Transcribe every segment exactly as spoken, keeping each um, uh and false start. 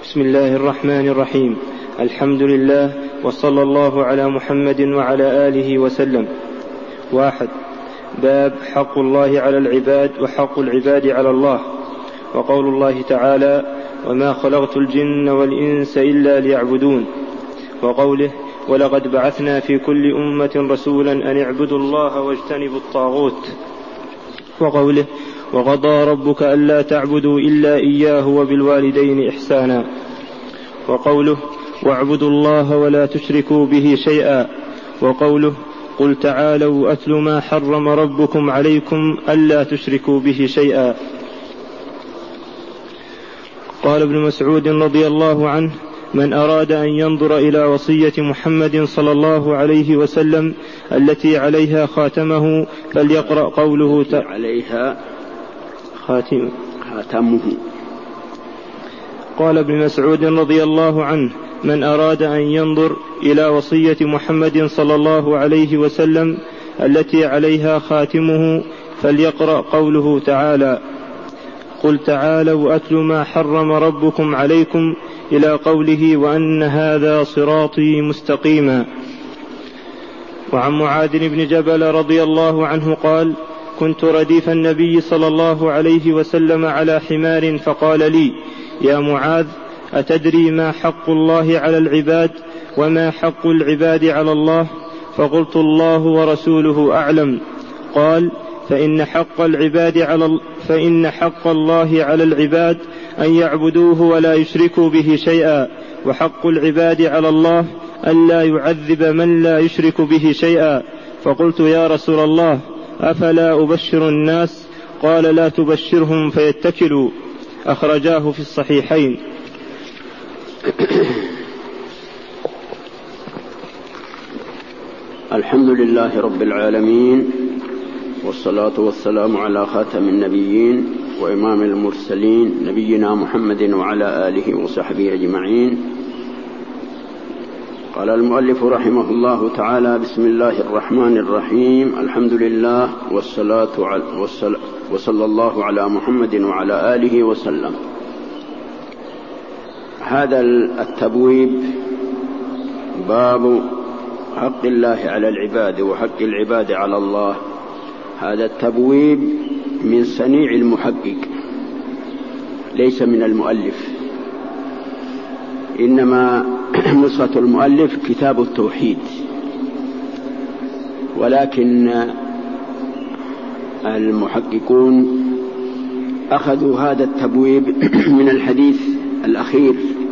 بسم الله الرحمن الرحيم. الحمد لله وصلى الله على محمد وعلى آله وسلم. واحد. باب حق الله على العباد وحق العباد على الله. وقول الله تعالى: وما خلقت الجن والإنس إلا ليعبدون. وقوله: ولقد بعثنا في كل أمة رسولا أن اعبدوا الله واجتنبوا الطاغوت. وقوله: وقضى ربك ألا تعبدوا إلا إياه وبالوالدين إحسانا. وقوله: واعبدوا الله ولا تشركوا به شيئا. وقوله: قل تعالوا أتل ما حرم ربكم عليكم ألا تشركوا به شيئا. قال ابن مسعود رضي الله عنه: من أراد أن ينظر إلى وصية محمد صلى الله عليه وسلم التي عليها خاتمه فليقرأ قوله تعالى عليها خاتم خاتمه. قال ابن مسعود رضي الله عنه: من أراد أن ينظر إلى وصية محمد صلى الله عليه وسلم التي عليها خاتمه فليقرأ قوله تعالى: قل تعالوا أتل ما حرم ربكم عليكم إلى قوله: وأن هذا صراطي مستقيما. وعن معاذ بن جبل رضي الله عنه قال: كنت رديف النبي صلى الله عليه وسلم على حمار فقال لي: يا معاذ، أتدري ما حق الله على العباد وما حق العباد على الله؟ فقلت: الله ورسوله أعلم. قال: فإن حق العباد على فإن حق الله على العباد أن يعبدوه ولا يشركوا به شيئا، وحق العباد على الله ألا يعذب من لا يشرك به شيئا. فقلت: يا رسول الله، أفلا أبشر الناس؟ قال: لا تبشرهم فيتكلوا. أخرجاه في الصحيحين. الحمد لله رب العالمين، والصلاة والسلام على خاتم النبيين وإمام المرسلين نبينا محمد وعلى آله وصحبه أجمعين. قال المؤلف رحمه الله تعالى: بسم الله الرحمن الرحيم. الحمد لله والصلاة على وصلى الله على محمد وعلى آله وسلم. هذا التبويب باب حق الله على العباد وحق العباد على الله. هذا التبويب من صنيع المحقق، ليس من المؤلف، إنما نسخة المؤلف كتاب التوحيد، ولكن المحققون أخذوا هذا التبويب من الحديث الأخير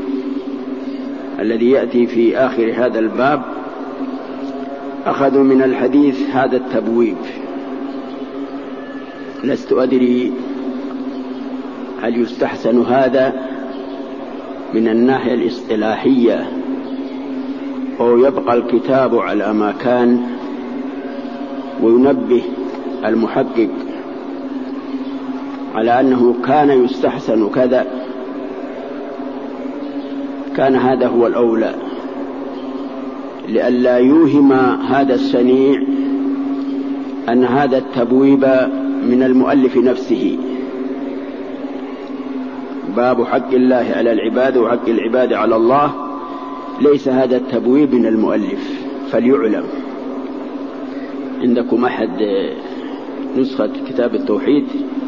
الذي يأتي في آخر هذا الباب، أخذوا من الحديث هذا التبويب. لست أدري هل يستحسن هذا من الناحية الاصطلاحية أو يبقى الكتاب على ما كان، وينبه المحقق على أنه كان يستحسن كذا. كان هذا هو الأولى، لئلا يوهم هذا الصنيع أن هذا التبويب من المؤلف نفسه. باب حق الله على العباد وحق العباد على الله، ليس هذا التبويب من المؤلف، فليعلم. عندكم أحد نسخة كتاب التوحيد؟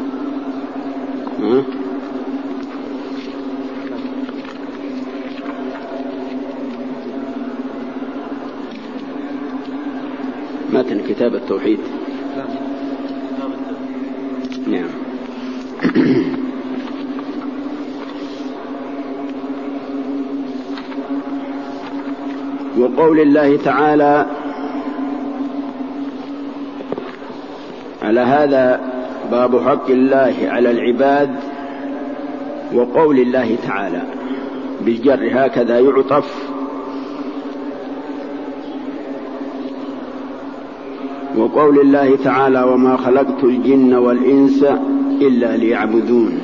ها؟ متن كتاب التوحيد. نعم. وقول الله تعالى على هذا باب حق الله على العباد، وقول الله تعالى بالجر هكذا يعطف. وقول الله تعالى: وما خلقت الجن والإنس إلا ليعبدون.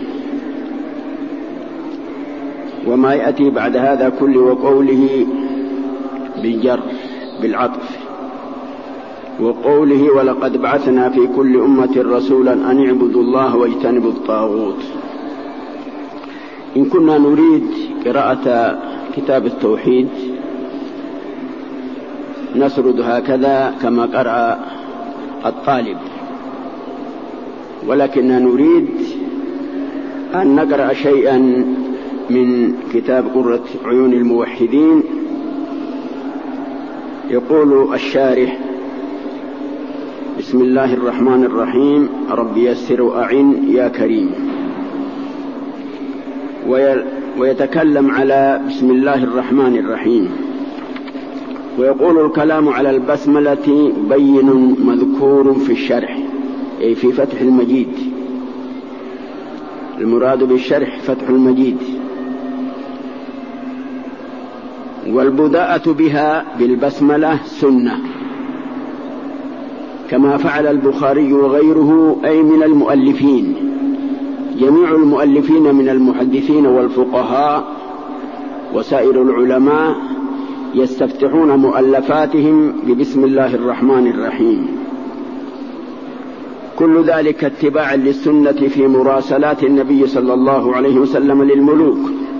وما يأتي بعد هذا كله وقوله بالجر بالعطف. وقوله: ولقد بعثنا في كل أمة رسولا أن اعبدوا الله واجتنبوا الطاغوت. إن كنا نريد قراءة كتاب التوحيد نسرد هكذا كما قرأ الطالب، ولكننا نريد أن نقرأ شيئا من كتاب قرة عيون الموحدين. يقول الشارح: بسم الله الرحمن الرحيم، رب يسر وأعن يا كريم. ويتكلم على بسم الله الرحمن الرحيم، ويقول: الكلام على البسملة بين مذكور في الشرح، أي في فتح المجيد. المراد بالشرح فتح المجيد. والبداءة بها بالبسملة سنة، كما فعل البخاري وغيره، أي من المؤلفين. جميع المؤلفين من المحدثين والفقهاء وسائر العلماء يستفتحون مؤلفاتهم ببسم الله الرحمن الرحيم. كل ذلك اتباعا للسنة في مراسلات النبي صلى الله عليه وسلم للملوك،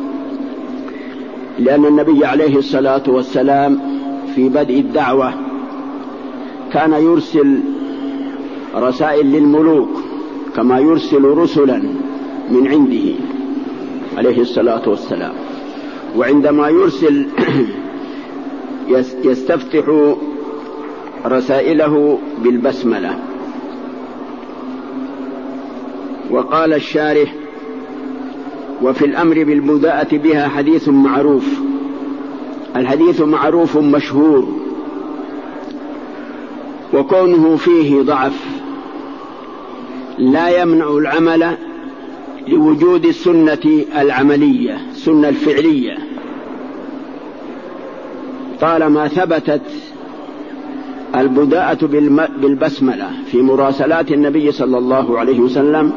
لأن النبي عليه الصلاة والسلام في بدء الدعوة كان يرسل رسائل للملوك كما يرسل رسلا من عنده عليه الصلاة والسلام. وعندما يرسل يستفتح رسائله بالبسملة. وقال الشارح: وفي الأمر بالبداءة بها حديث معروف. الحديث معروف مشهور، وكونه فيه ضعف لا يمنع العمل لوجود السنة العملية، السنة الفعلية، طالما ثبتت البداءة بالبسملة في مراسلات النبي صلى الله عليه وسلم.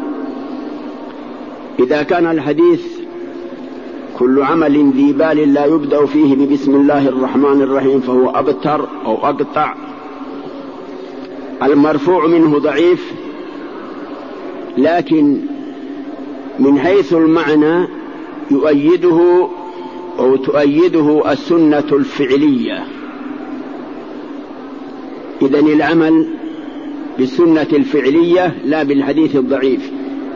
إذا كان الحديث: كل عمل ذي بال لا يبدأ فيه ببسم الله الرحمن الرحيم فهو أبتر أو أقطع، المرفوع منه ضعيف، لكن من حيث المعنى يؤيده أو تؤيده السنة الفعلية. إذن العمل بالسنة الفعلية لا بالحديث الضعيف.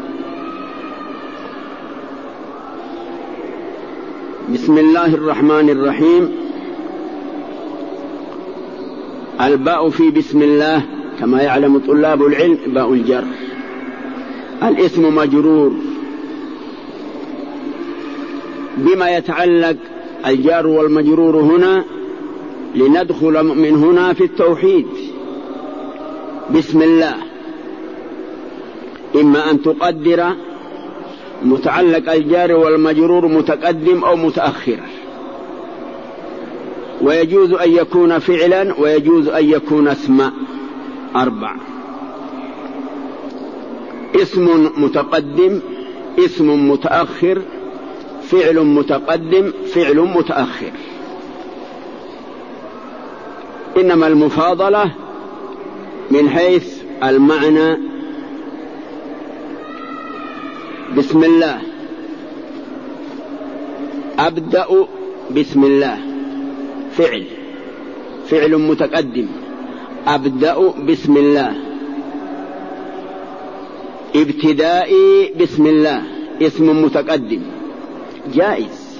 بسم الله الرحمن الرحيم. الباء في بسم الله كما يعلم طلاب العلم باء الجر. الاسم مجرور بما يتعلق الجار والمجرور هنا، لندخل من هنا في التوحيد. بسم الله إما أن تقدر متعلق الجار والمجرور متقدم أو متأخر، ويجوز أن يكون فعلا ويجوز أن يكون اسما. أربع: اسم متقدم، اسم متأخر، فعل متقدم، فعل متأخر. إنما المفاضلة من حيث المعنى. بسم الله أبدأ بسم الله فعل فعل متقدم، أبدأ بسم الله. ابتدائي بسم الله اسم متقدم جائز،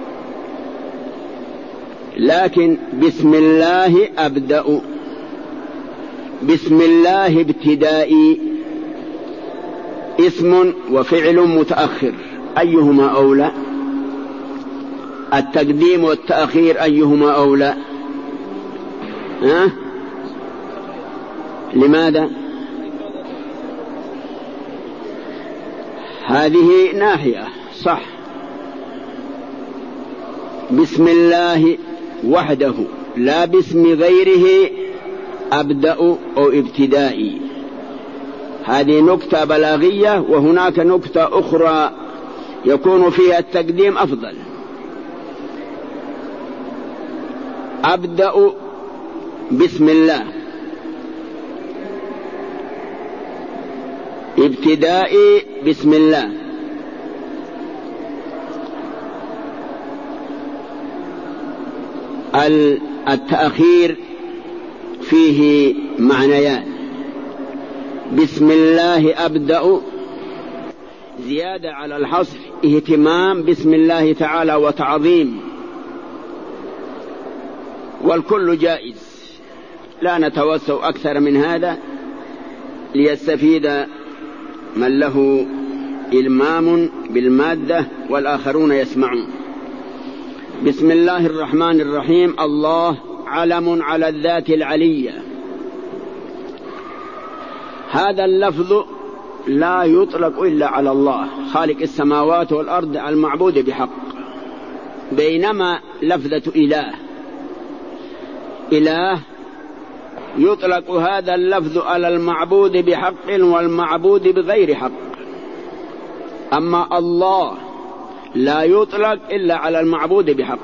لكن بسم الله أبدأ، بسم الله ابتدائي اسم وفعل متأخر، أيهما أولى؟ التقديم والتأخير أيهما أولى؟ ها؟ لماذا؟ هذه ناحية صح. بسم الله وحده لا باسم غيره أبدأ أو ابتدائي، هذه نكتة بلاغية. وهناك نكتة أخرى يكون فيها التقديم أفضل. أبدأ بسم الله، ابتدائي بسم الله. التأخير فيه معنيان. بسم الله أبدأ زيادة على الحصر، اهتمام بسم الله تعالى وتعظيم، والكل جائز، لا نتوسع أكثر من هذا ليستفيد من له إلمام بالمادة والآخرون يسمعون. بسم الله الرحمن الرحيم. الله علم على الذات العلية. هذا اللفظ لا يطلق إلا على الله خالق السماوات والأرض المعبود بحق، بينما لفظة إله إله يطلق هذا اللفظ على المعبود بحق والمعبود بغير حق، أما الله لا يطلق إلا على المعبود بحق.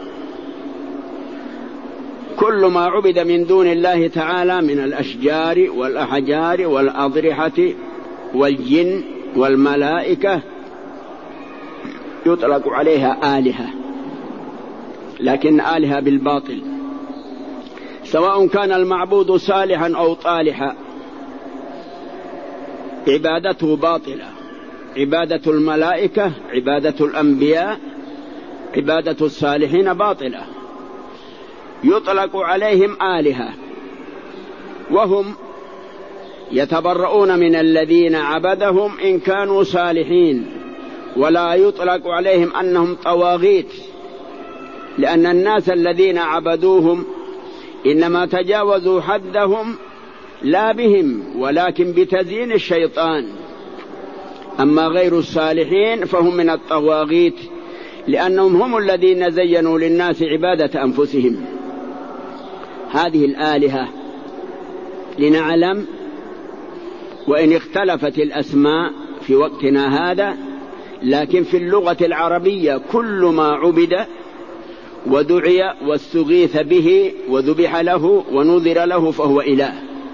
كل ما عبد من دون الله تعالى من الأشجار والأحجار والأضرحة والجن والملائكة يطلق عليها آلهة، لكن آلهة بالباطل، سواء كان المعبود صالحا أو طالحا عبادته باطلة. عبادة الملائكة، عبادة الأنبياء، عبادة الصالحين باطلة، يطلق عليهم آلهة، وهم يتبرؤون من الذين عبدهم إن كانوا صالحين، ولا يطلق عليهم أنهم طواغيت، لأن الناس الذين عبدوهم إنما تجاوزوا حدهم لا بهم ولكن بتزيين الشيطان. أما غير الصالحين فهم من الطواغيت، لأنهم هم الذين زينوا للناس عبادة أنفسهم. هذه الآلهة لنعلم، وإن اختلفت الأسماء في وقتنا هذا، لكن في اللغة العربية كل ما عبد ودعي واستغيث به وذبح له ونذر له فهو إله،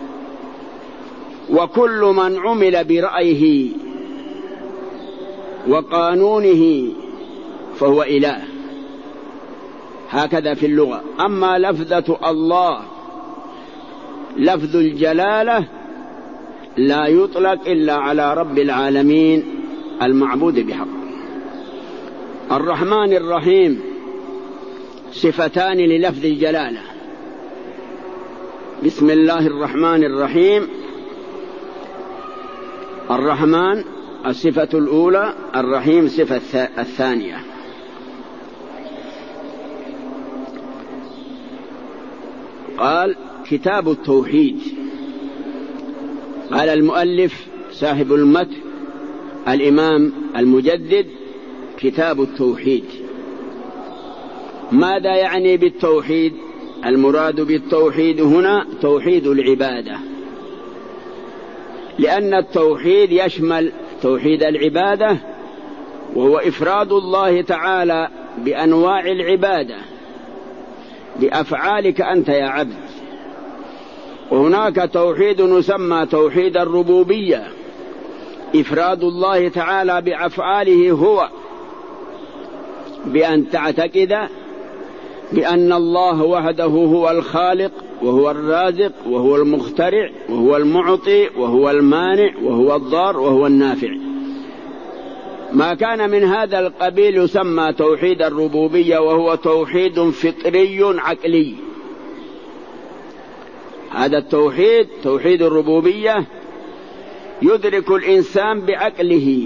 وكل من عمل برأيه وقانونه فهو إله، هكذا في اللغة. أما لفظة الله لفظ الجلالة لا يطلق إلا على رب العالمين المعبود بحق. الرحمن الرحيم صفتان للفظ الجلالة. بسم الله الرحمن الرحيم. الرحمن الصفة الأولى، الرحيم صفة الثانية. قال كتاب التوحيد. قال المؤلف صاحب المتن الإمام المجدد كتاب التوحيد. ماذا يعني بالتوحيد؟ المراد بالتوحيد هنا توحيد العبادة، لأن التوحيد يشمل توحيد العبادة، وهو إفراد الله تعالى بأنواع العبادة بأفعالك أنت يا عبد. وهناك توحيد يسمى توحيد الربوبية، إفراد الله تعالى بأفعاله هو، بأن تعتقد بأن الله وحده هو الخالق وهو الرازق وهو المخترع وهو المعطي وهو المانع وهو الضار وهو النافع. ما كان من هذا القبيل يسمى توحيد الربوبية، وهو توحيد فطري عقلي. هذا التوحيد توحيد الربوبية يدرك الإنسان بعقله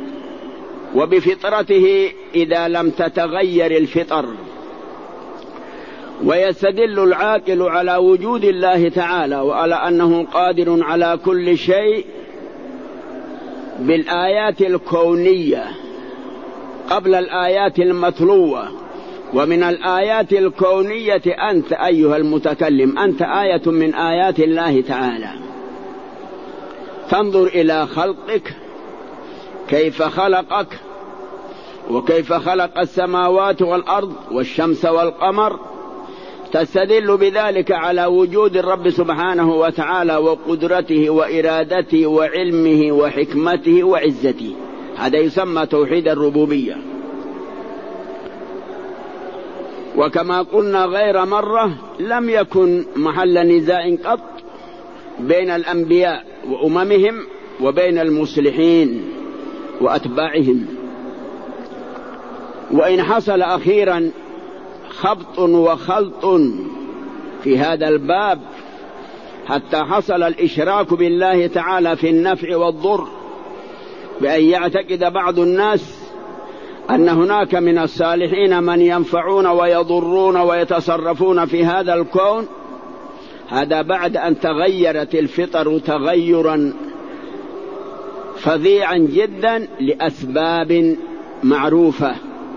وبفطرته إذا لم تتغير الفطر، ويستدل العاقل على وجود الله تعالى وعلى أنه قادر على كل شيء بالآيات الكونية قبل الآيات المتلوة. ومن الآيات الكونية أنت أيها المتكلم، أنت آية من آيات الله تعالى. تنظر إلى خلقك كيف خلقك وكيف خلق السماوات والأرض والشمس والقمر، تستدل بذلك على وجود الرب سبحانه وتعالى وقدرته وإرادته وعلمه وحكمته وعزته. هذا يسمى توحيد الربوبية. وكما قلنا غير مرة لم يكن محل نزاع قط بين الأنبياء وأممهم وبين المصلحين وأتباعهم، وإن حصل أخيرا خبط وخلط في هذا الباب حتى حصل الإشراك بالله تعالى في النفع والضر، بأن يعتقد بعض الناس أن هناك من الصالحين من ينفعون ويضرون ويتصرفون في هذا الكون. هذا بعد أن تغيرت الفطر تغيرا فظيعا جدا لأسباب معروفة.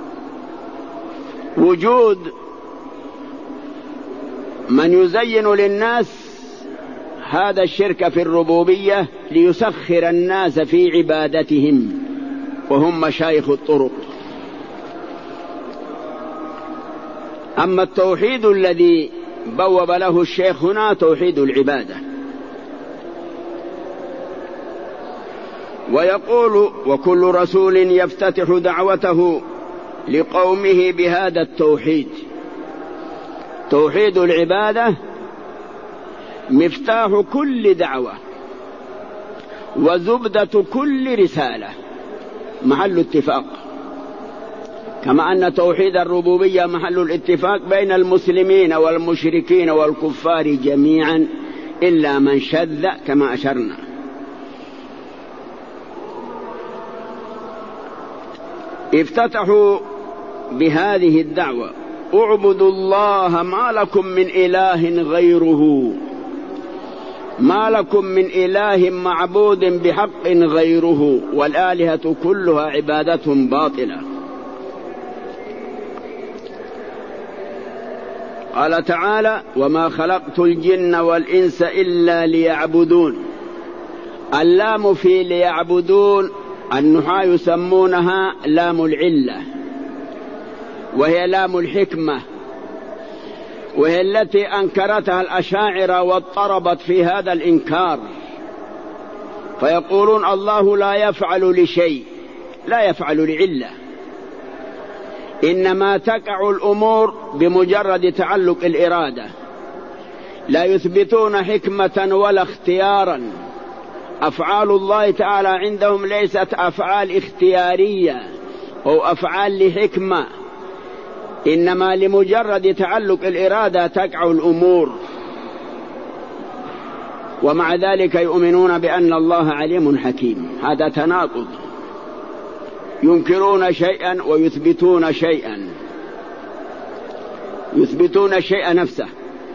وجود من يزين للناس هذا الشرك في الربوبية ليسخر الناس في عبادتهم، وهم مشايخ الطرق. أما التوحيد الذي بوب له الشيخ هنا توحيد العبادة، ويقول: وكل رسول يفتتح دعوته لقومه بهذا التوحيد. توحيد العبادة مفتاح كل دعوة وزبدة كل رسالة، محل اتفاق، كما أن توحيد الربوبية محل الاتفاق بين المسلمين والمشركين والكفار جميعا إلا من شذ كما أشرنا. افتتحوا بهذه الدعوة: اعبدوا الله ما لكم من إله غيره، ما لكم من إله معبود بحق غيره، والآلهة كلها عبادة باطلة. قال تعالى: وما خلقت الجن والإنس إلا ليعبدون. اللام في ليعبدون النحاة يسمونها لام العلة، وهي لام الحكمة، وهي التي أنكرتها الأشاعرة واضطربت في هذا الإنكار، فيقولون الله لا يفعل لشيء، لا يفعل لعلة، إنما تقع الأمور بمجرد تعلق الإرادة، لا يثبتون حكمة ولا اختيارا. أفعال الله تعالى عندهم ليست أفعال اختيارية أو أفعال لحكمة، إنما لمجرد تعلق الإرادة تقع الأمور. ومع ذلك يؤمنون بأن الله عليم حكيم. هذا تناقض، ينكرون شيئا ويثبتون شيئا، يثبتون الشيء نفسه.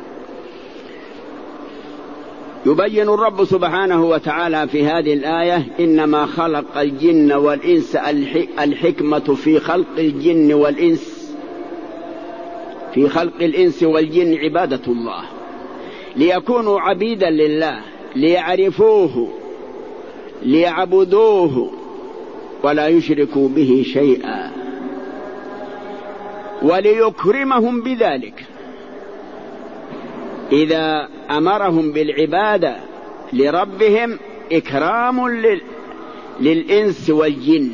يبين الرب سبحانه وتعالى في هذه الآية: إنما خلق الجن والإنس، الحكمة في خلق الجن والإنس، في خلق الإنس والجن عبادة الله، ليكونوا عبيدا لله، ليعرفوه، ليعبدوه، ولا يشركوا به شيئا، وليكرمهم بذلك إذا أمرهم بالعبادة لربهم، إكرام لل... للإنس والجن،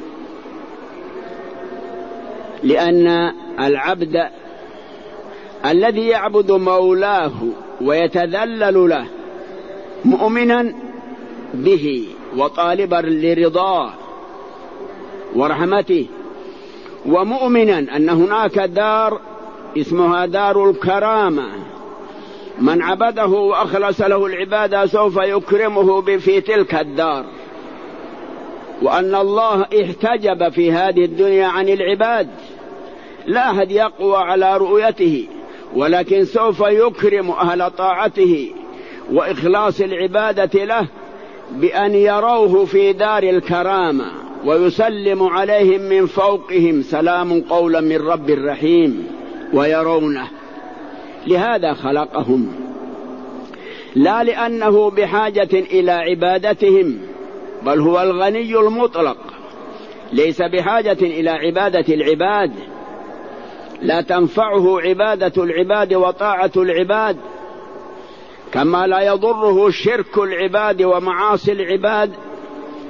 لأن العبد الذي يعبد مولاه ويتذلل له مؤمنا به وطالبا لرضاه ورحمته، ومؤمنا أن هناك دار اسمها دار الكرامة، من عبده وأخلص له العبادة سوف يكرمه في تلك الدار، وأن الله احتجب في هذه الدنيا عن العباد، لا أحد يقوى على رؤيته، ولكن سوف يكرم أهل طاعته وإخلاص العبادة له بأن يروه في دار الكرامة ويسلم عليهم من فوقهم سلام قولا من رب رحيم ويرونه. لهذا خلقهم، لا لأنه بحاجة إلى عبادتهم، بل هو الغني المطلق، ليس بحاجة إلى عبادة العباد، لا تنفعه عبادة العباد وطاعة العباد، كما لا يضره شرك العباد ومعاصي العباد،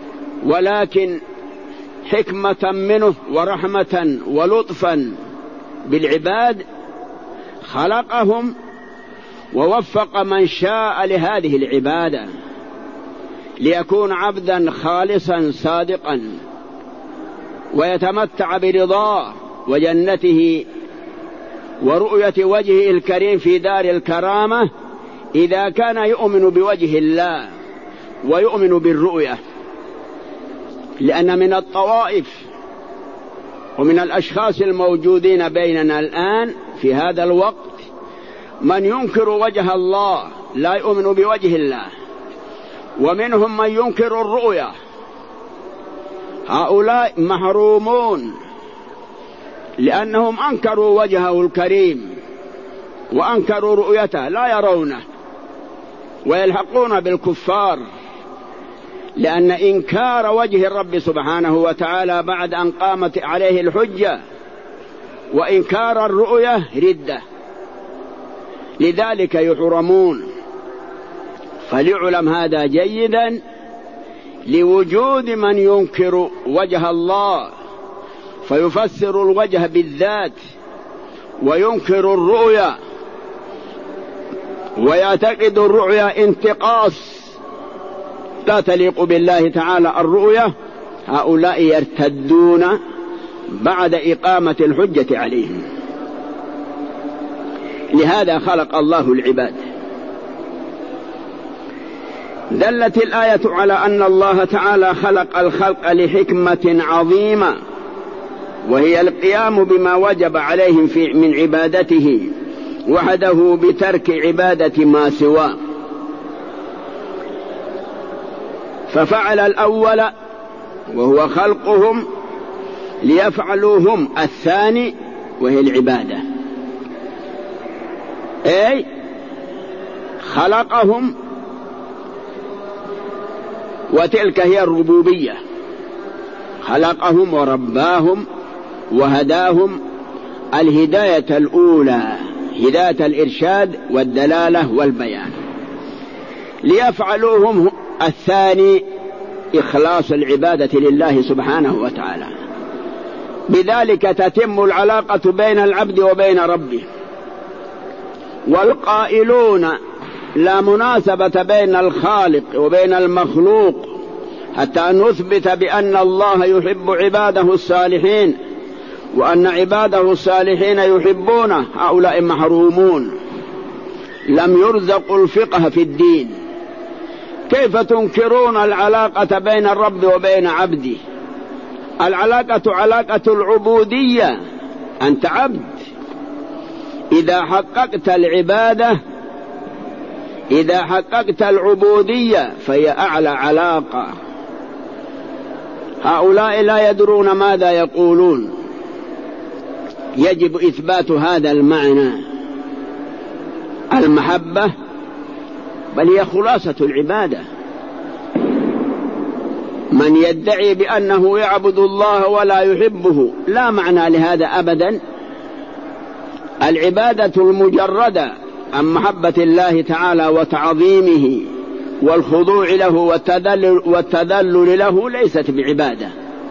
ولكن حكمة منه ورحمة ولطفا بالعباد خلقهم ووفق من شاء لهذه العبادة ليكون عبدا خالصا صادقا ويتمتع برضاه وجنته ورؤية وجهه الكريم في دار الكرامة إذا كان يؤمن بوجه الله ويؤمن بالرؤية. لأن من الطوائف ومن الأشخاص الموجودين بيننا الآن في هذا الوقت من ينكر وجه الله لا يؤمن بوجه الله، ومنهم من ينكر الرؤية. هؤلاء محرومون لأنهم أنكروا وجهه الكريم وأنكروا رؤيته، لا يرونه، ويلحقون بالكفار، لأن إنكار وجه الرب سبحانه وتعالى بعد أن قامت عليه الحجة وإنكار الرؤية ردة، لذلك يحرمون. فليعلم هذا جيدا لوجود من ينكر وجه الله فيفسر الوجه بالذات وينكر الرؤيا ويعتقد الرؤيا انتقاص لا تليق بالله تعالى الرؤيا. هؤلاء يرتدون بعد إقامة الحجة عليهم. لهذا خلق الله العباد. دلت الآية على أن الله تعالى خلق الخلق لحكمة عظيمة، وهي القيام بما وجب عليهم في من عبادته وحده بترك عبادة ما سواه. ففعل الأول وهو خلقهم ليفعلوا هم الثاني وهي العبادة، أي خلقهم وتلك هي الربوبية، خلقهم ورباهم وهداهم الهداية الأولى، هداية الإرشاد والدلالة والبيان، ليفعلوهم الثاني إخلاص العبادة لله سبحانه وتعالى. بذلك تتم العلاقة بين العبد وبين ربه. والقائلون لا مناسبة بين الخالق وبين المخلوق حتى نثبت بأن الله يحب عباده الصالحين وأن عباده الصالحين يحبونه، هؤلاء محرومون لم يرزقوا الفقه في الدين. كيف تنكرون العلاقة بين الرب وبين عبده؟ العلاقة علاقة العبودية، أنت عبد. إذا حققت العبادة إذا حققت العبودية فهي أعلى علاقة. هؤلاء لا يدرون ماذا يقولون. يجب إثبات هذا المعنى. المحبة بل هي خلاصة العبادة. من يدعي بأنه يعبد الله ولا يحبه لا معنى لهذا أبدا. العبادة المجردة عن محبة الله تعالى وتعظيمه والخضوع له والتذلل, والتذلل له ليست بعبادة.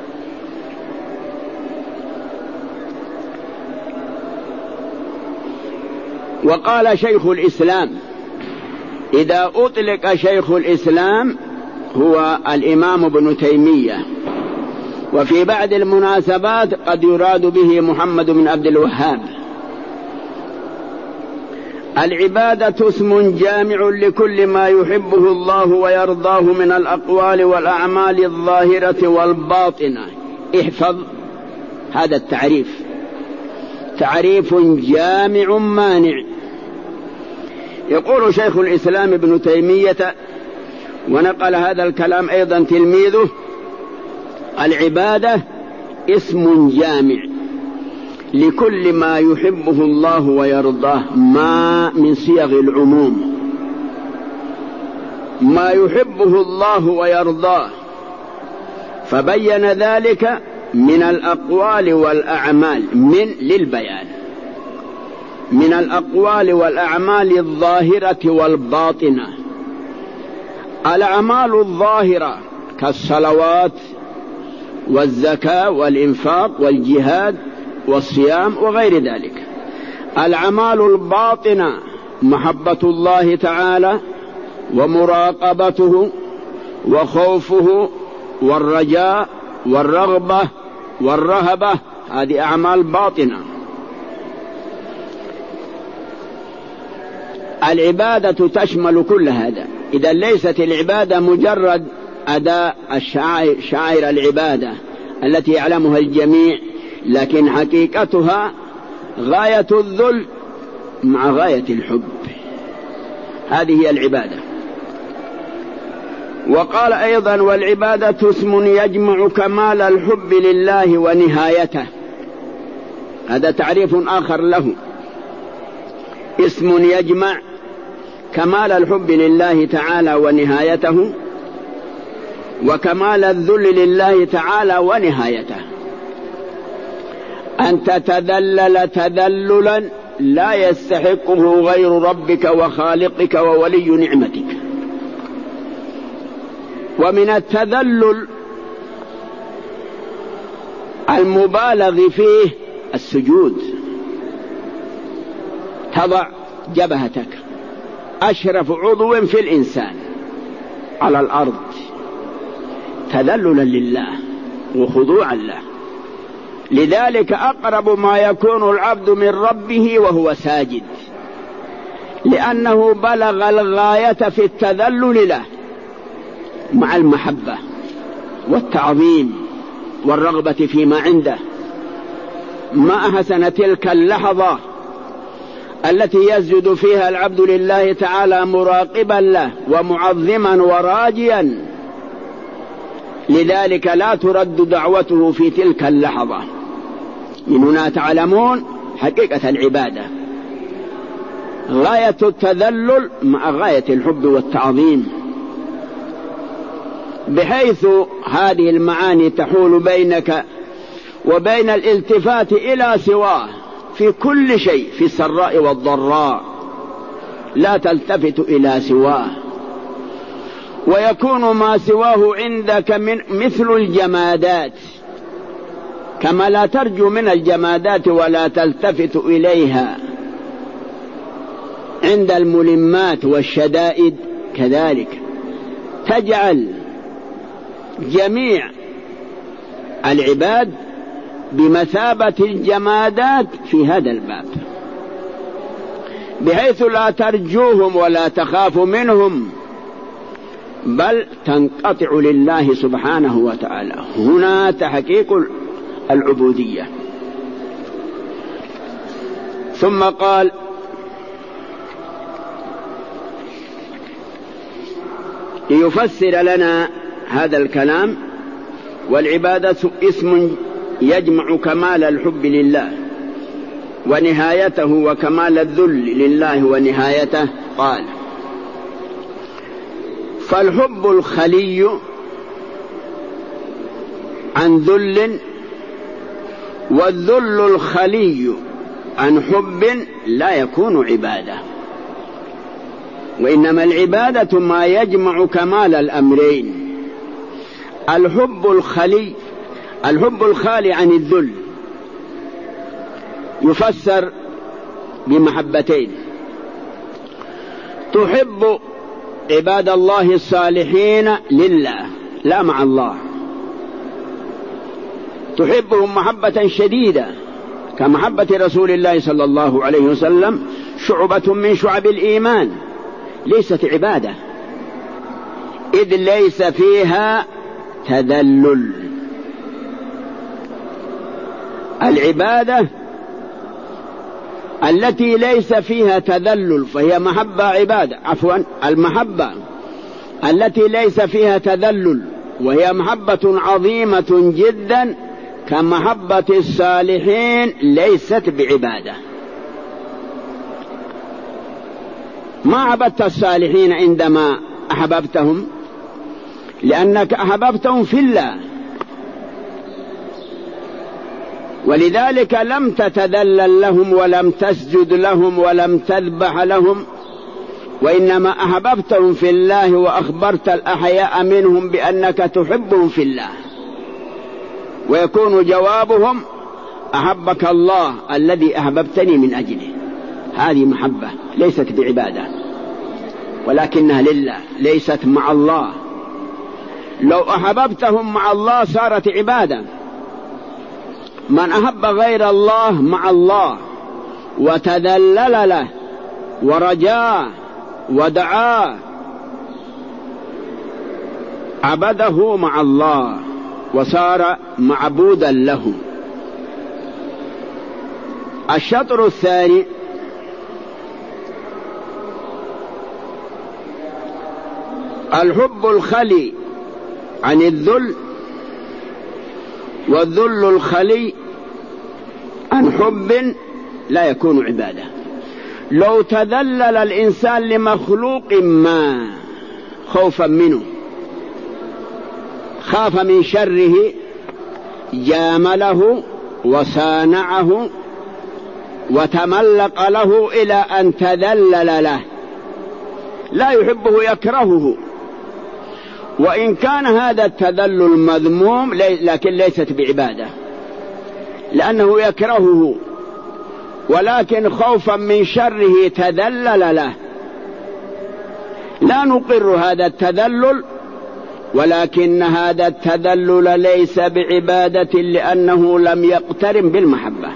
وقال شيخ الإسلام، إذا أطلق شيخ الإسلام هو الإمام ابن تيمية، وفي بعض المناسبات قد يراد به محمد بن عبد الوهاب. العبادة اسم جامع لكل ما يحبه الله ويرضاه من الأقوال والأعمال الظاهرة والباطنة. احفظ هذا التعريف، تعريف جامع مانع. يقول شيخ الإسلام ابن تيمية، ونقل هذا الكلام أيضا تلميذه: العبادة اسم جامع لكل ما يحبه الله ويرضاه، ما من صيغ العموم، ما يحبه الله ويرضاه، فبين ذلك من الأقوال والأعمال، من للبيان، من الأقوال والأعمال الظاهرة والباطنة. الأعمال الظاهرة كالصلوات والزكاة والإنفاق والجهاد والصيام وغير ذلك. الأعمال الباطنة محبة الله تعالى ومراقبته وخوفه والرجاء والرغبة والرهبة، هذه أعمال باطنة. العبادة تشمل كل هذا. إذا ليست العبادة مجرد أداء الشعائر شعائر العبادة التي يعلمها الجميع، لكن حقيقتها غاية الذل مع غاية الحب، هذه هي العبادة. وقال أيضا: والعبادة اسم يجمع كمال الحب لله ونهايته. هذا تعريف آخر له، اسم يجمع كمال الحب لله تعالى ونهايته، وكمال الذل لله تعالى ونهايته. أن تتذلل تذللا لا يستحقه غير ربك وخالقك وولي نعمتك. ومن التذلل المبالغ فيه السجود، تضع جبهتك أشرف عضو في الإنسان على الأرض تذللا لله وخضوعا له. لذلك أقرب ما يكون العبد من ربه وهو ساجد، لأنه بلغ الغاية في التذلل له مع المحبة والتعظيم والرغبة فيما عنده. ما أحسن تلك اللحظة التي يسجد فيها العبد لله تعالى مراقبا له ومعظما وراجيا. لذلك لا ترد دعوته في تلك اللحظة. من هنا تعلمون حقيقة العبادة، غاية التذلل مع غاية الحب والتعظيم، بحيث هذه المعاني تحول بينك وبين الالتفات إلى سواه في كل شيء، في السراء والضراء لا تلتفت إلى سواه. ويكون ما سواه عندك من مثل الجمادات، كما لا ترجو من الجمادات ولا تلتفت إليها عند الملمات والشدائد، كذلك تجعل جميع العباد بمثابة الجمادات في هذا الباب، بحيث لا ترجوهم ولا تخاف منهم، بل تنقطع لله سبحانه وتعالى. هنا تحقيق العبودية. ثم قال: ليفسر لنا هذا الكلام: والعبادة اسم يجمع كمال الحب لله ونهايته وكمال الذل لله ونهايته. قال: فالحب الخلي عن ذل، والذل الخلي عن حب لا يكون عبادة. وإنما العبادة ما يجمع كمال الأمرين. الحب الخلي، الحب الخالي عن الذل، يفسر بمحبتين: تحب عباد الله الصالحين لله لا مع الله، تحبهم محبة شديدة كمحبة رسول الله صلى الله عليه وسلم، شعبة من شعب الإيمان، ليست عبادة إذ ليس فيها تذلل. العبادة التي ليس فيها تذلل فهي محبة عبادة، عفوا المحبة التي ليس فيها تذلل وهي محبة عظيمة جدا كمحبة الصالحين ليست بعبادة. ما عبدت الصالحين عندما أحببتهم، لأنك أحببتهم في الله، ولذلك لم تتذلل لهم ولم تسجد لهم ولم تذبح لهم، وإنما أحببتهم في الله وأخبرت الأحياء منهم بأنك تحبهم في الله. ويكون جوابهم: أحبك الله الذي أحببتني من أجله، هذه محبة ليست بعبادة ولكنها لله، ليست مع الله. لو أحببتهم مع الله صارت عبادة. من أحب غير الله مع الله وتذلل له ورجاه ودعاه عبده مع الله وصار معبودا له. الشطر الثاني الحب الخلي عن الذل، والذل الخلي عن حب لا يكون عبادة. لو تذلل الإنسان لمخلوق ما خوفا منه، خاف من شره، جامله وصانعه وتملق له إلى أن تذلل له، لا يحبه يكرهه. وإن كان هذا التذلل مذموم لكن ليست بعبادة، لأنه يكرهه، ولكن خوفا من شره تذلل له. لا نقر هذا التذلل، ولكن هذا التذلل ليس بعبادة لأنه لم يقترن بالمحبة.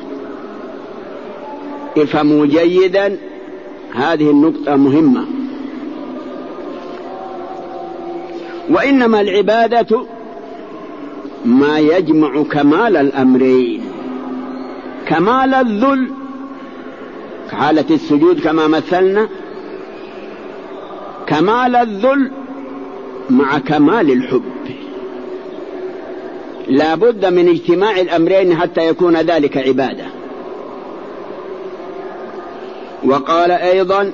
افهموا جيدا، هذه النقطة مهمة. وإنما العبادة ما يجمع كمال الأمرين، كمال الذل كحالة السجود كما مثلنا، كمال الذل مع كمال الحب. لا بد من اجتماع الأمرين حتى يكون ذلك عبادة. وقال أيضا: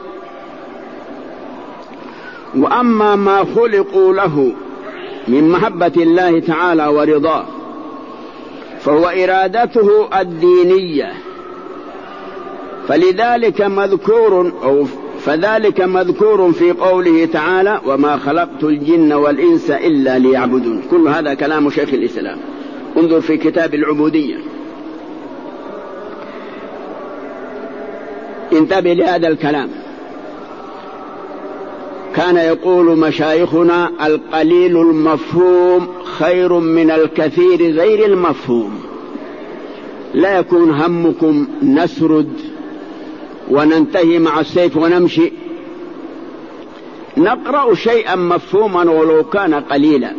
وأما ما خلقوا له من محبة الله تعالى ورضاه فهو إرادته الدينية، فلذلك مذكور أو فذلك مذكور في قوله تعالى: وما خلقت الجن والإنس إلا ليعبدون. كل هذا كلام شيخ الإسلام، انظر في كتاب العبودية. انتبه لهذا الكلام. كان يقول مشايخنا: القليل المفهوم خير من الكثير غير المفهوم. لا يكون همكم نسرد وننتهي مع السيف ونمشي، نقرأ شيئا مفهوما ولو كان قليلا.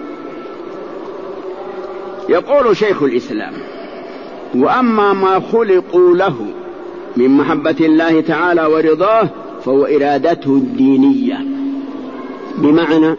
يقول شيخ الإسلام: وأما ما خلقوا له من محبة الله تعالى ورضاه فهو إرادته الدينية، بمعنى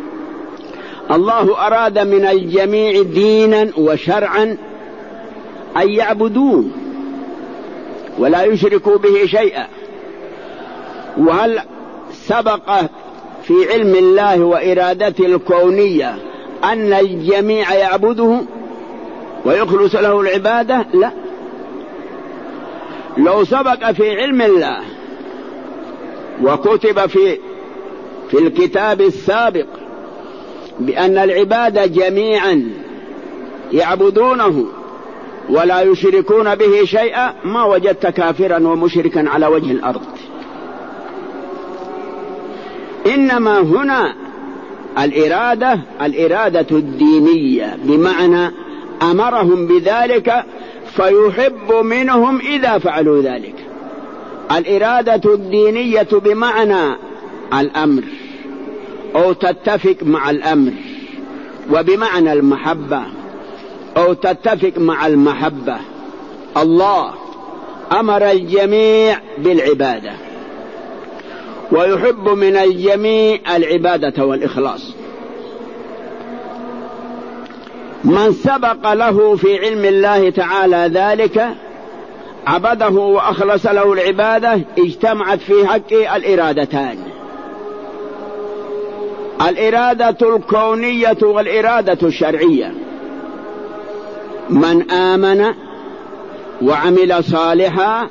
الله أراد من الجميع دينا وشرعا أن يعبدوه ولا يشركوا به شيئا. وهل سبق في علم الله وإرادته الكونية أن الجميع يعبده ويخلص له العبادة؟ لا. لو سبق في علم الله وكتب في في الكتاب السابق بأن العباد جميعا يعبدونه ولا يشركون به شيئا ما وجدت كافرا ومشركا على وجه الأرض. إنما هنا الإرادة الإرادة الدينية، بمعنى أمرهم بذلك فيحب منهم إذا فعلوا ذلك. الإرادة الدينية بمعنى الأمر أو تتفق مع الأمر، وبمعنى المحبة أو تتفق مع المحبة. الله أمر الجميع بالعبادة ويحب من الجميع العبادة والإخلاص. من سبق له في علم الله تعالى ذلك عبده وأخلص له العبادة، اجتمعت في حقه الإرادتان: الإرادة الكونية والإرادة الشرعية. من آمن وعمل صالحا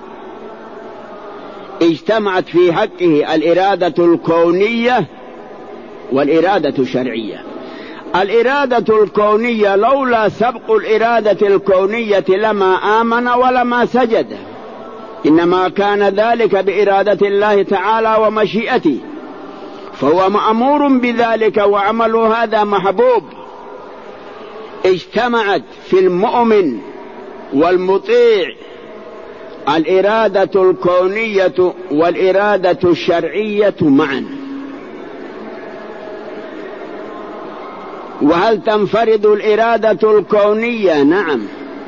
اجتمعت في حقه الإرادة الكونية والإرادة الشرعية. الإرادة الكونية لولا سبق الإرادة الكونية لما آمن ولما سجد، إنما كان ذلك بإرادة الله تعالى ومشيئته، فهو مأمور بذلك وعمل هذا محبوب. اجتمعت في المؤمن والمطيع الإرادة الكونية والإرادة الشرعية معا. وهل تنفرد الإرادة الكونية؟ نعم،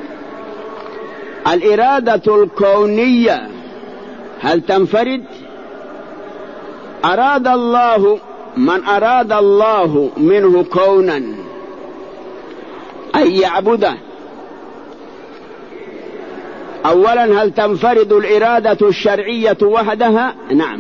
الإرادة الكونية هل تنفرد؟ أراد الله، من أراد الله منه كونا أن يعبده، أولا هل تنفرد الإرادة الشرعية وحدها؟ نعم،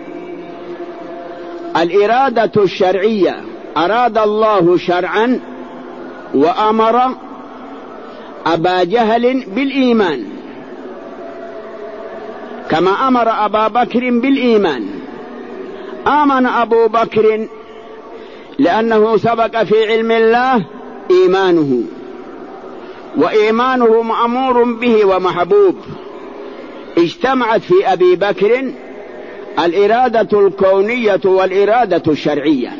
الإرادة الشرعية أراد الله شرعا وأمر أبا جهل بالإيمان كما أمر أبا بكر بالإيمان. آمن أبو بكر لأنه سبق في علم الله إيمانه، وإيمانه مأمور به ومحبوب. اجتمعت في أبي بكر الإرادة الكونية والإرادة الشرعية.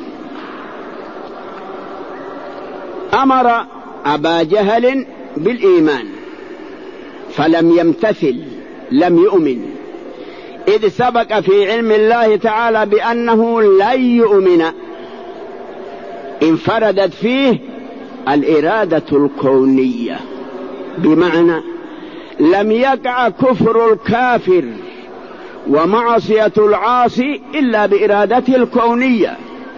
أمر أبا جهل بالإيمان فلم يمتثل، لم يؤمن، إذ سبق في علم الله تعالى بأنه لن يؤمن. انفردت فيه الإرادة الكونية، بمعنى لم يقع كفر الكافر ومعصية العاصي إلا بإرادته الكونية.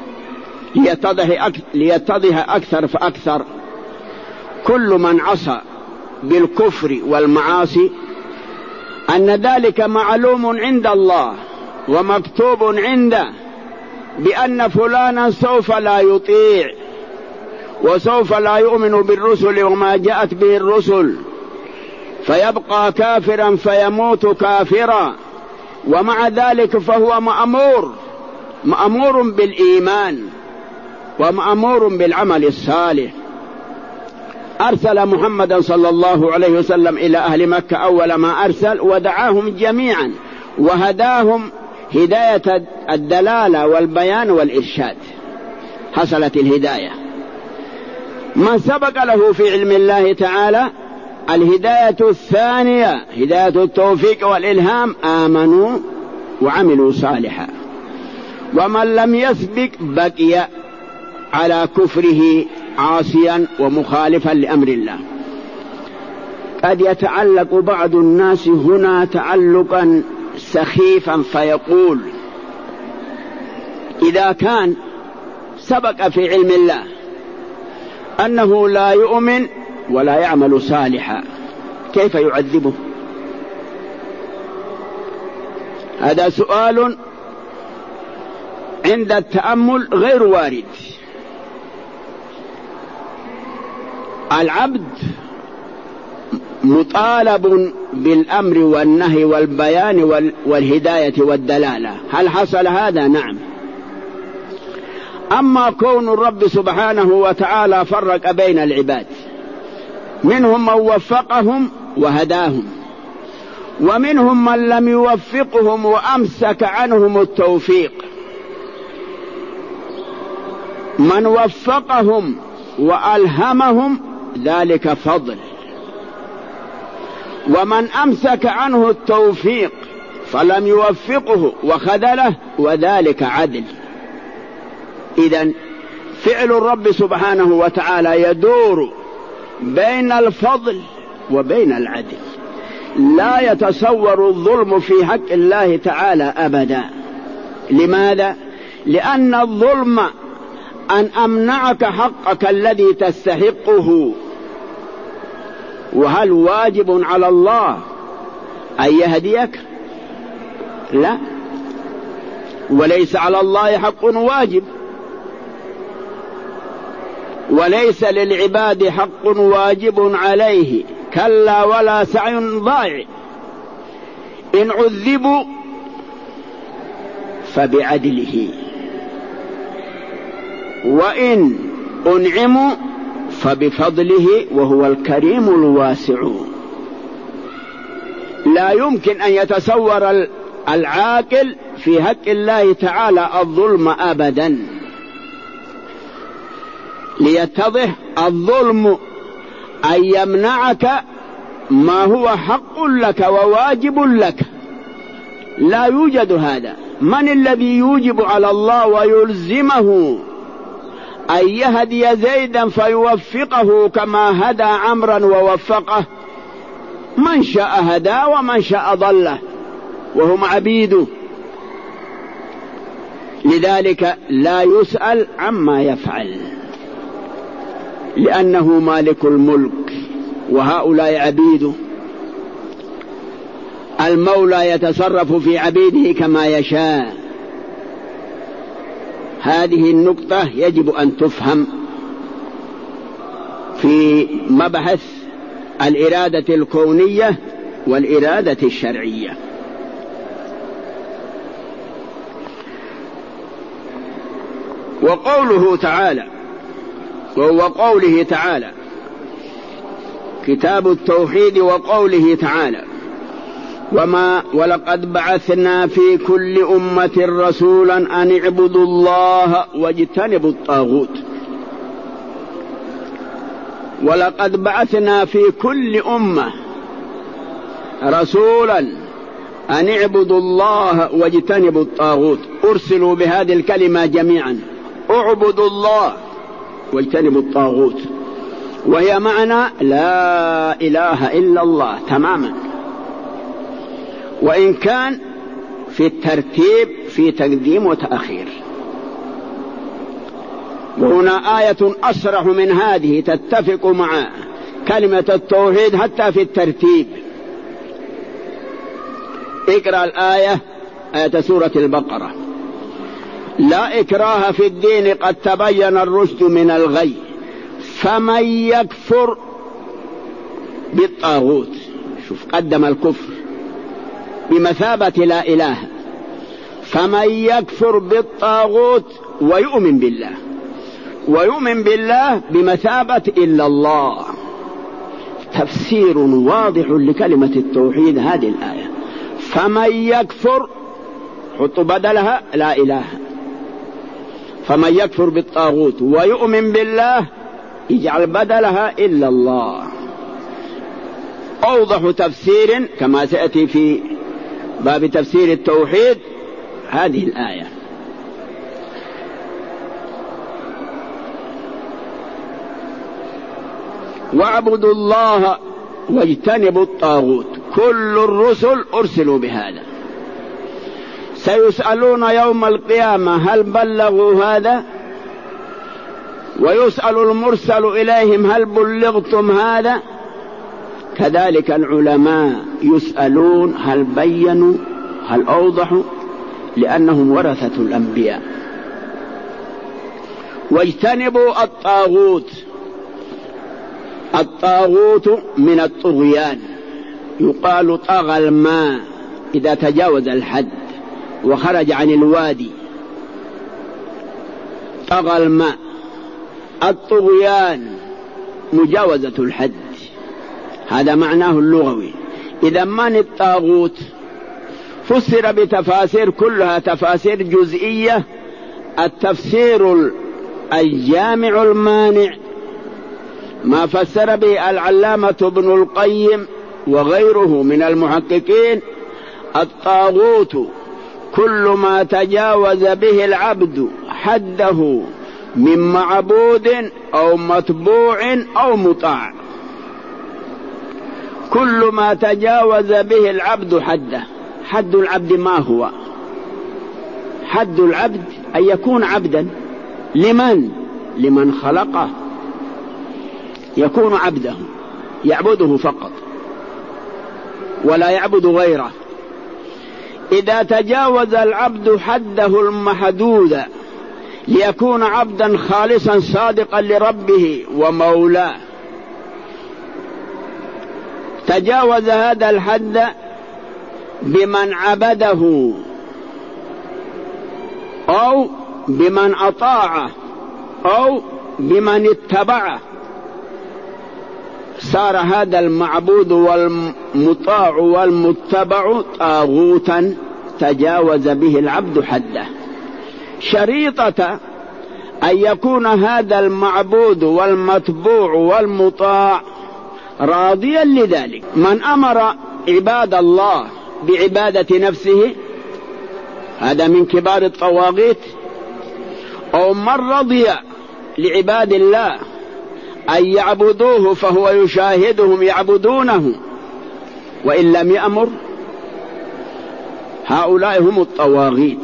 ليتضح أكثر فأكثر، كل من عصى بالكفر والمعاصي أن ذلك معلوم عند الله ومكتوب عنده بأن فلانا سوف لا يطيع وسوف لا يؤمن بالرسل وما جاءت به الرسل، فيبقى كافرا فيموت كافرا، ومع ذلك فهو مأمور مأمور بالإيمان ومأمور بالعمل الصالح. أرسل محمدا صلى الله عليه وسلم إلى أهل مكة أول ما أرسل، ودعاهم جميعا وهداهم هداية الدلالة والبيان والإرشاد، حصلت الهداية. من سبق له في علم الله تعالى الهداية الثانية هداية التوفيق والإلهام، آمنوا وعملوا صالحا. ومن لم يسبق بقي على كفره عاصيا ومخالفا لأمر الله. قد يتعلق بعض الناس هنا تعلقا سخيفا فيقول: إذا كان سبق في علم الله أنه لا يؤمن ولا يعمل صالحا، كيف يعذبه؟ هذا سؤال عند التأمل غير وارد. العبد مطالب بالأمر والنهي والبيان والهداية والدلالة، هل حصل هذا؟ نعم. أما كون الرب سبحانه وتعالى فرق بين العباد، منهم من وفقهم وهداهم، ومنهم من لم يوفقهم وأمسك عنهم التوفيق. من وفقهم وألهمهم ذلك فضل، ومن أمسك عنه التوفيق فلم يوفقه وخذله وذلك عدل. إذن فعل الرب سبحانه وتعالى يدور بين الفضل وبين العدل، لا يتصور الظلم في حق الله تعالى أبدا. لماذا؟ لأن الظلم أن أمنعك حقك الذي تستحقه، وهل واجب على الله أن يهديك؟ لا، وليس على الله حق واجب، وليس للعباد حق واجب عليه، كلا ولا سعي ضائع. إن عذبوا فبعدله، وإن أنعموا فبفضله وهو الكريم الواسع. لا يمكن أن يتصور العاقل في حق الله تعالى الظلم أبدا. ليتضح الظلم أن يمنعك ما هو حق لك وواجب لك، لا يوجد هذا. من الذي يوجب على الله ويلزمه أن يهدي زيدا فيوفقه كما هدى عمرا ووفقه؟ من شاء هدى ومن شاء ضله، وهم عبيده. لذلك لا يسأل عما يفعل، لأنه مالك الملك وهؤلاء عبيده. المولى يتصرف في عبيده كما يشاء. هذه النقطة يجب أن تفهم في مبحث الإرادة الكونية والإرادة الشرعية. وقوله تعالى وهو قوله تعالى كتاب التوحيد، وقوله تعالى وما ولقد بعثنا في كل أمة رسولا أن اعبدوا الله واجتنبوا الطاغوت. ولقد بعثنا في كل أمة رسولا أن اعبدوا الله واجتنبوا الطاغوت. أرسلوا بهذه الكلمة جميعا، اعبدوا الله واجتنبوا الطاغوت، وهي معنى لا إله إلا الله تماما، وإن كان في الترتيب في تقديم وتأخير. وهنا آية أصرح من هذه تتفق مع كلمة التوحيد حتى في الترتيب. اقرأ الآية، آية سورة البقرة: لا إكراه في الدين قد تبين الرشد من الغي فمن يكفر بالطاغوت. شوف، قدم الكفر بمثابة لا إله. فمن يكفر بالطاغوت ويؤمن بالله، ويؤمن بالله بمثابة إلا الله. تفسير واضح لكلمة التوحيد هذه الآية. فمن يكفر، حط بدلها لا إله. فمن يكفر بالطاغوت ويؤمن بالله، يجعل بدلها إلا الله. أوضح تفسير كما سيأتي في باب تفسير التوحيد هذه الآية. واعبدوا الله واجتنبوا الطاغوت. كل الرسل أرسلوا بهذا. سيسألون يوم القيامة هل بلغوا هذا؟ ويسأل المرسل إليهم هل بلغتم هذا؟ كذلك العلماء يسألون هل بينوا، هل أوضحوا، لأنهم ورثة الأنبياء. واجتنبوا الطاغوت. الطاغوت من الطغيان، يقال طغى الماء إذا تجاوز الحد وخرج عن الوادي، طغى الماء. الطغيان مجاوزة الحد، هذا معناه اللغوي. إذا من الطاغوت؟ فسر بتفاسير كلها تفاسير جزئية. التفسير الجامع المانع ما فسر به العلامة ابن القيم وغيره من المحققين: الطاغوت كل ما تجاوز به العبد حده من معبود أو متبوع أو مطاع. كل ما تجاوز به العبد حده. حد العبد ما هو؟ حد العبد أن يكون عبدا لمن؟ لمن خلقه، يكون عبده، يعبده فقط ولا يعبد غيره. إذا تجاوز العبد حده المحدود ليكون عبدا خالصا صادقا لربه ومولاه، تجاوز هذا الحد بمن عبده أو بمن أطاعه أو بمن اتبعه صار هذا المعبود والمطاع والمتبع طاغوتا تجاوز به العبد حده. شريطة أن يكون هذا المعبود والمتبوع والمطاع راضيا لذلك. من أمر عباد الله بعبادة نفسه هذا من كبار الطواغيت، أو من رضي لعباد الله أن يعبدوه فهو يشاهدهم يعبدونه وإن لم يأمر، هؤلاء هم الطواغيت.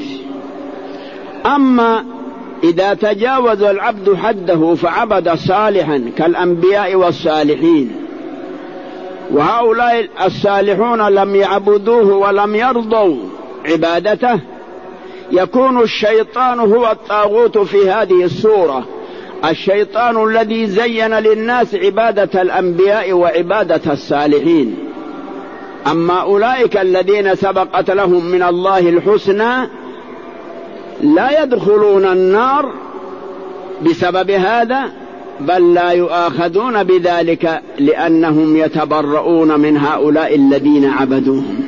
أما إذا تجاوز العبد حده فعبد صالحا كالأنبياء والصالحين، وهؤلاء الصالحون لم يعبدوه ولم يرضوا عبادته، يكون الشيطان هو الطاغوت في هذه الصورة، الشيطان الذي زين للناس عبادة الأنبياء وعبادة الصالحين. أما أولئك الذين سبقت لهم من الله الحسنى لا يدخلون النار بسبب هذا، بل لا يؤاخذون بذلك لأنهم يتبرؤون من هؤلاء الذين عبدوهم.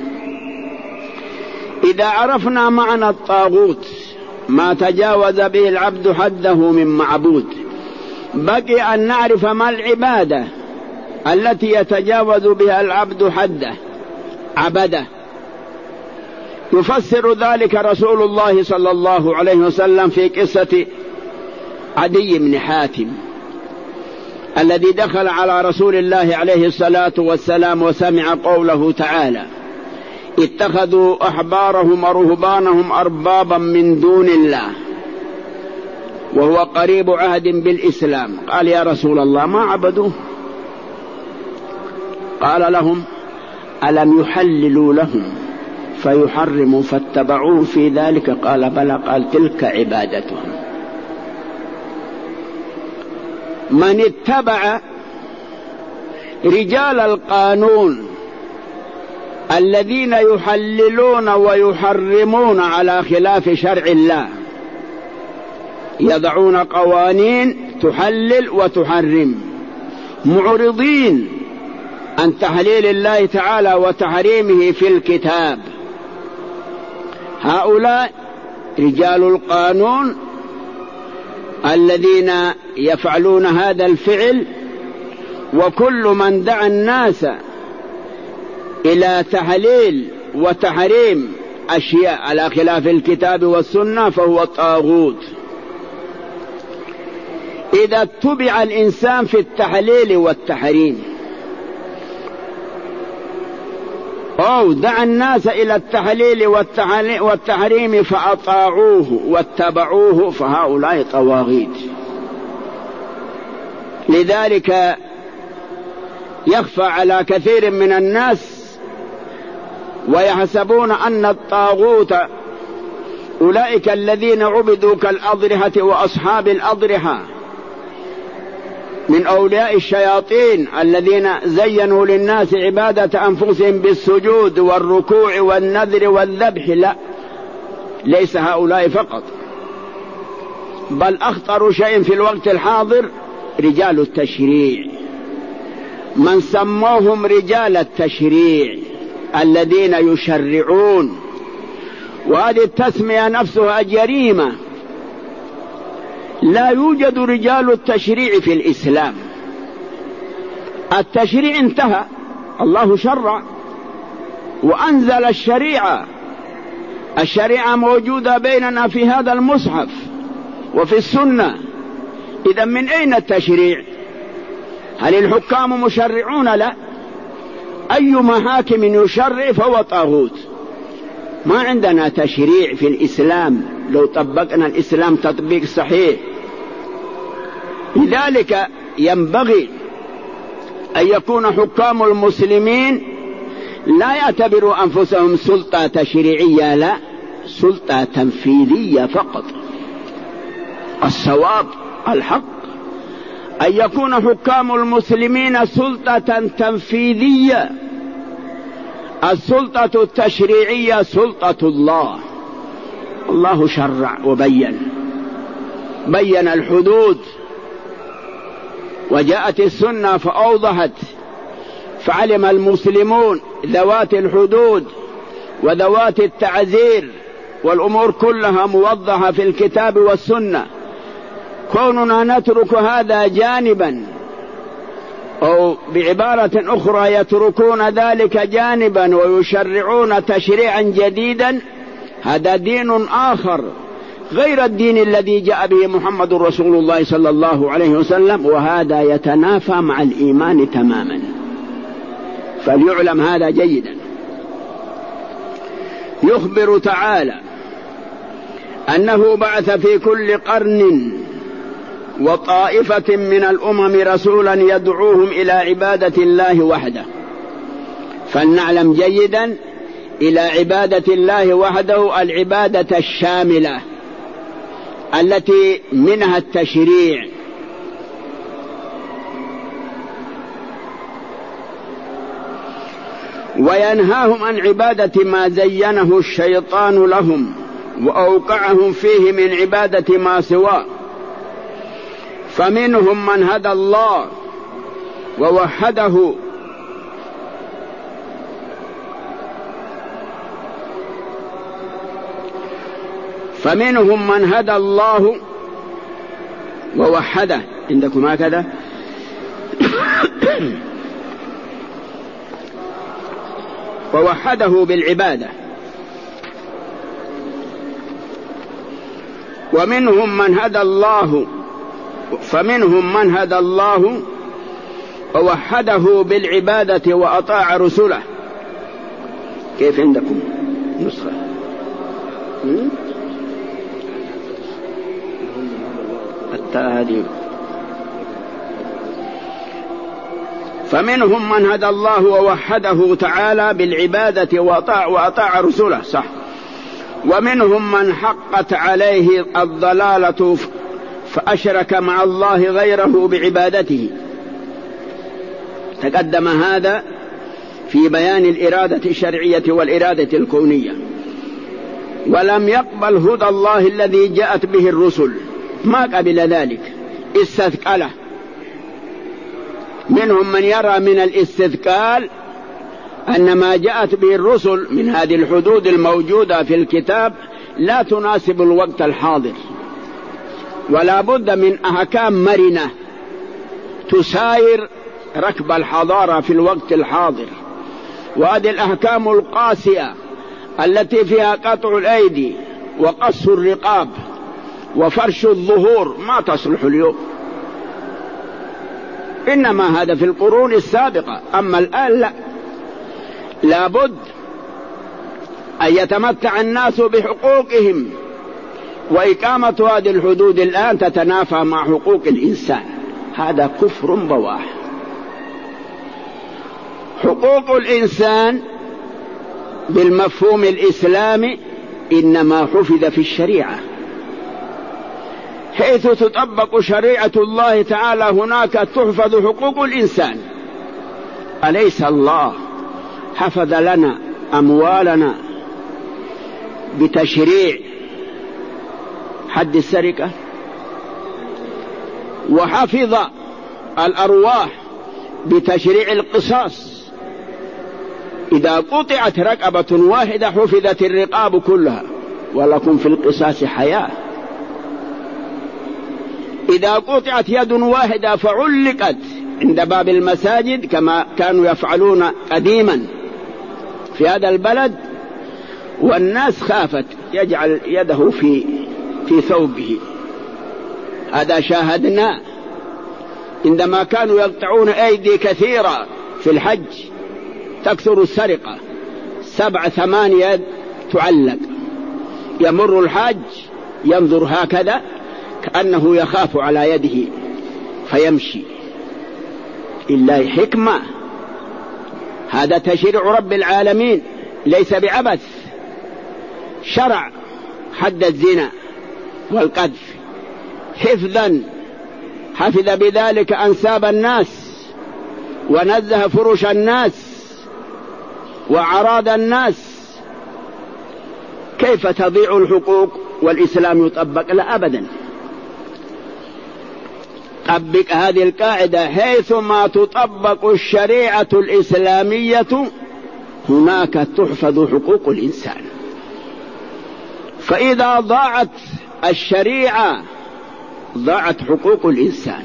إذا عرفنا معنى الطاغوت ما تجاوز به العبد حده من معبود، بقي أن نعرف ما العبادة التي يتجاوز بها العبد حده عبده. يفسر ذلك رسول الله صلى الله عليه وسلم في قصة عدي بن حاتم الذي دخل على رسول الله عليه الصلاة والسلام وسمع قوله تعالى: اتخذوا أحبارهم ورهبانهم أربابا من دون الله، وهو قريب عهد بالإسلام. قال: يا رسول الله ما عبدوه؟ قال لهم: ألم يحللوا لهم فيحرموا فاتبعوه في ذلك؟ قال: بلى. قال: تلك عبادتهم. من اتبع رجال القانون الذين يحللون ويحرمون على خلاف شرع الله، يضعون قوانين تحلل وتحرم، معرضين عن تحليل الله تعالى وتحريمه في الكتاب، هؤلاء رجال القانون الذين يفعلون هذا الفعل. وكل من دعا الناس إلى تحليل وتحريم أشياء على خلاف الكتاب والسنة فهو طاغوت. إذا اتبع الإنسان في التحليل والتحريم أو دعا الناس إلى التحليل والتحريم فأطاعوه واتبعوه فهؤلاء طواغيت. لذلك يخفى على كثير من الناس ويحسبون أن الطاغوت أولئك الذين عبدوا كالأضرحة وأصحاب الأضرحة من أولياء الشياطين الذين زينوا للناس عبادة أنفسهم بالسجود والركوع والنذر والذبح. لا، ليس هؤلاء فقط، بل أخطر شيء في الوقت الحاضر رجال التشريع، من سموهم رجال التشريع الذين يشرعون، وهذه التسمية نفسها جريمة. لا يوجد رجال التشريع في الإسلام، التشريع انتهى، الله شرع وأنزل الشريعة، الشريعة موجودة بيننا في هذا المصحف وفي السنة. إذا من أين التشريع؟ هل الحكام مشرعون؟ لا، أيما حاكم يشرع فهو طاغوت. ما عندنا تشريع في الإسلام لو طبقنا الإسلام تطبيق صحيح. لذلك ينبغي أن يكون حكام المسلمين لا يعتبروا أنفسهم سلطة تشريعية، لا، سلطة تنفيذية فقط. الصواب الحق أن يكون حكام المسلمين سلطة تنفيذية. السلطة التشريعية سلطة الله، الله شرع وبين، بين الحدود وجاءت السنة فأوضحت، فعلم المسلمون ذوات الحدود وذوات التعذير والأمور كلها موضحة في الكتاب والسنة. كوننا نترك هذا جانبا، أو بعبارة أخرى يتركون ذلك جانبا ويشرعون تشريعا جديدا، هذا دين آخر غير الدين الذي جاء به محمد رسول الله صلى الله عليه وسلم، وهذا يتنافى مع الإيمان تماما، فليعلم هذا جيدا. يخبر تعالى أنه بعث في كل قرن وطائفة من الأمم رسولا يدعوهم إلى عبادة الله وحده، فلنعلم جيدا إلى عبادة الله وحده العبادة الشاملة التي منها التشريع. وينهاهم عن عبادة ما زينه الشيطان لهم وأوقعهم فيه من عبادة ما سواه، فمنهم من هدى الله ووحده فمنهم من هدى الله ووحده عندكم هكذا ووحده بالعبادة، ومنهم من هدى الله فمنهم من هدى الله ووحده بالعبادة وأطاع رسله. كيف عندكم نسخة؟ التهديد. فمنهم من هدى الله ووحده تعالى بالعبادة وأطاع, وأطاع رسله، صح. ومنهم من حقت عليه الضلالة فأشرك مع الله غيره بعبادته. تقدم هذا في بيان الإرادة الشرعية والإرادة الكونية. ولم يقبل هدى الله الذي جاءت به الرسل، ما قبل ذلك، استثقله. منهم من يرى من الاستثقال أن ما جاءت به الرسل من هذه الحدود الموجودة في الكتاب لا تناسب الوقت الحاضر، ولا بد من أحكام مرنة تساير ركب الحضارة في الوقت الحاضر. وهذه الأحكام القاسية التي فيها قطع الأيدي وقص الرقاب وفرش الظهور ما تصلح اليوم، إنما هذا في القرون السابقة. أما الآن لا، لابد أن يتمتع الناس بحقوقهم، وإقامة هذه الحدود الآن تتنافى مع حقوق الإنسان، هذا كفر بواح. حقوق الإنسان بالمفهوم الإسلامي إنما حفظ في الشريعة، حيث تطبق شريعة الله تعالى هناك تحفظ حقوق الإنسان. أليس الله حفظ لنا أموالنا بتشريع حد السرقة، وحفظ الأرواح بتشريع القصاص؟ إذا قطعت رقبة واحدة حفظت الرقاب كلها، ولكم في القصاص حياة. إذا قطعت يد واحدة فعلقت عند باب المساجد كما كانوا يفعلون قديما في هذا البلد، والناس خافت يجعل يده في في ثوبه. هذا شاهدنا عندما كانوا يقطعون أيدي كثيرة في الحج، تكثر السرقة، سبع ثمان يد تعلق، يمر الحاج ينظر هكذا كأنه يخاف على يده فيمشي. إلا حكمة، هذا تشريع رب العالمين ليس بعبث. شرع حد الزنا والقذف حفظا، حفظ بذلك أنساب الناس، ونزه فرش الناس وأعراض الناس. كيف تضيع الحقوق والإسلام يطبق؟ لا أبدا. حبك هذه القاعدة: حيثما تطبق الشريعة الإسلامية هناك تحفظ حقوق الإنسان. فإذا ضاعت الشريعة ضاعت حقوق الإنسان.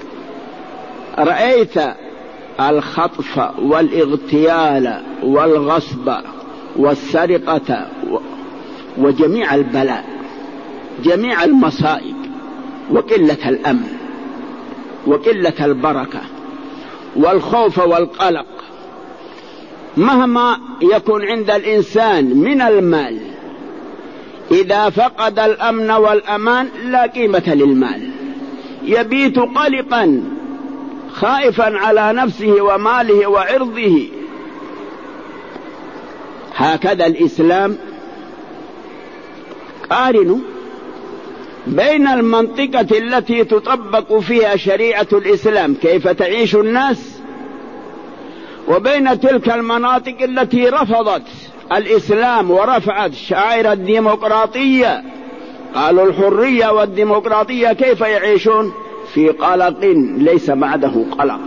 رأيت الخطف والإغتيال والغصب والسرقة وجميع البلاء، جميع المصائب، وقلة الأمن وقلة البركة والخوف والقلق. مهما يكون عند الإنسان من المال، إذا فقد الأمن والأمان لا قيمة للمال، يبيت قلقا خائفا على نفسه وماله وعرضه. هكذا الإسلام قارن بين المنطقة التي تطبق فيها شريعة الإسلام كيف تعيش الناس، وبين تلك المناطق التي رفضت الإسلام ورفعت شعائر الديمقراطية. قالوا الحرية والديمقراطية كيف يعيشون؟ في قلق ليس بعده قلق،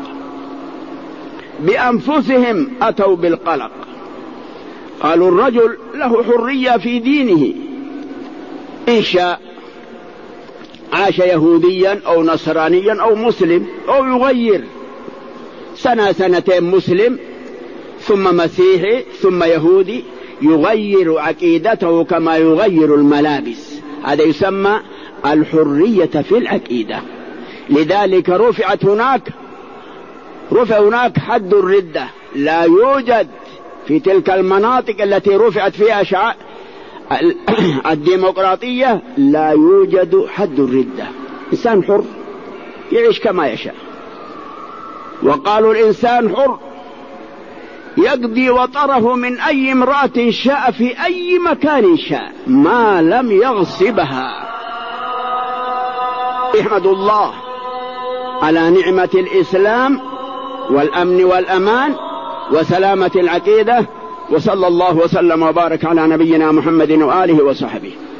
بأنفسهم أتوا بالقلق. قالوا الرجل له حرية في دينه، إن شاء عاش يهوديا أو نصرانيا أو مسلم، أو يغير سنة سنتين مسلم ثم مسيحي ثم يهودي، يغير عقيدته كما يغير الملابس. هذا يسمى الحرية في العقيدة. لذلك رفعت هناك رفع هناك حد الردة. لا يوجد في تلك المناطق التي رفعت فيها شعائر الديمقراطية لا يوجد حد الردة، إنسان حر يعيش كما يشاء. وقالوا الإنسان حر يقضي وطره من أي امرأة شاء في أي مكان شاء ما لم يغصبها. احمد الله على نعمة الإسلام والأمن والأمان وسلامة العقيدة، وصلى الله وسلم وبارك على نبينا محمد وآله وصحبه.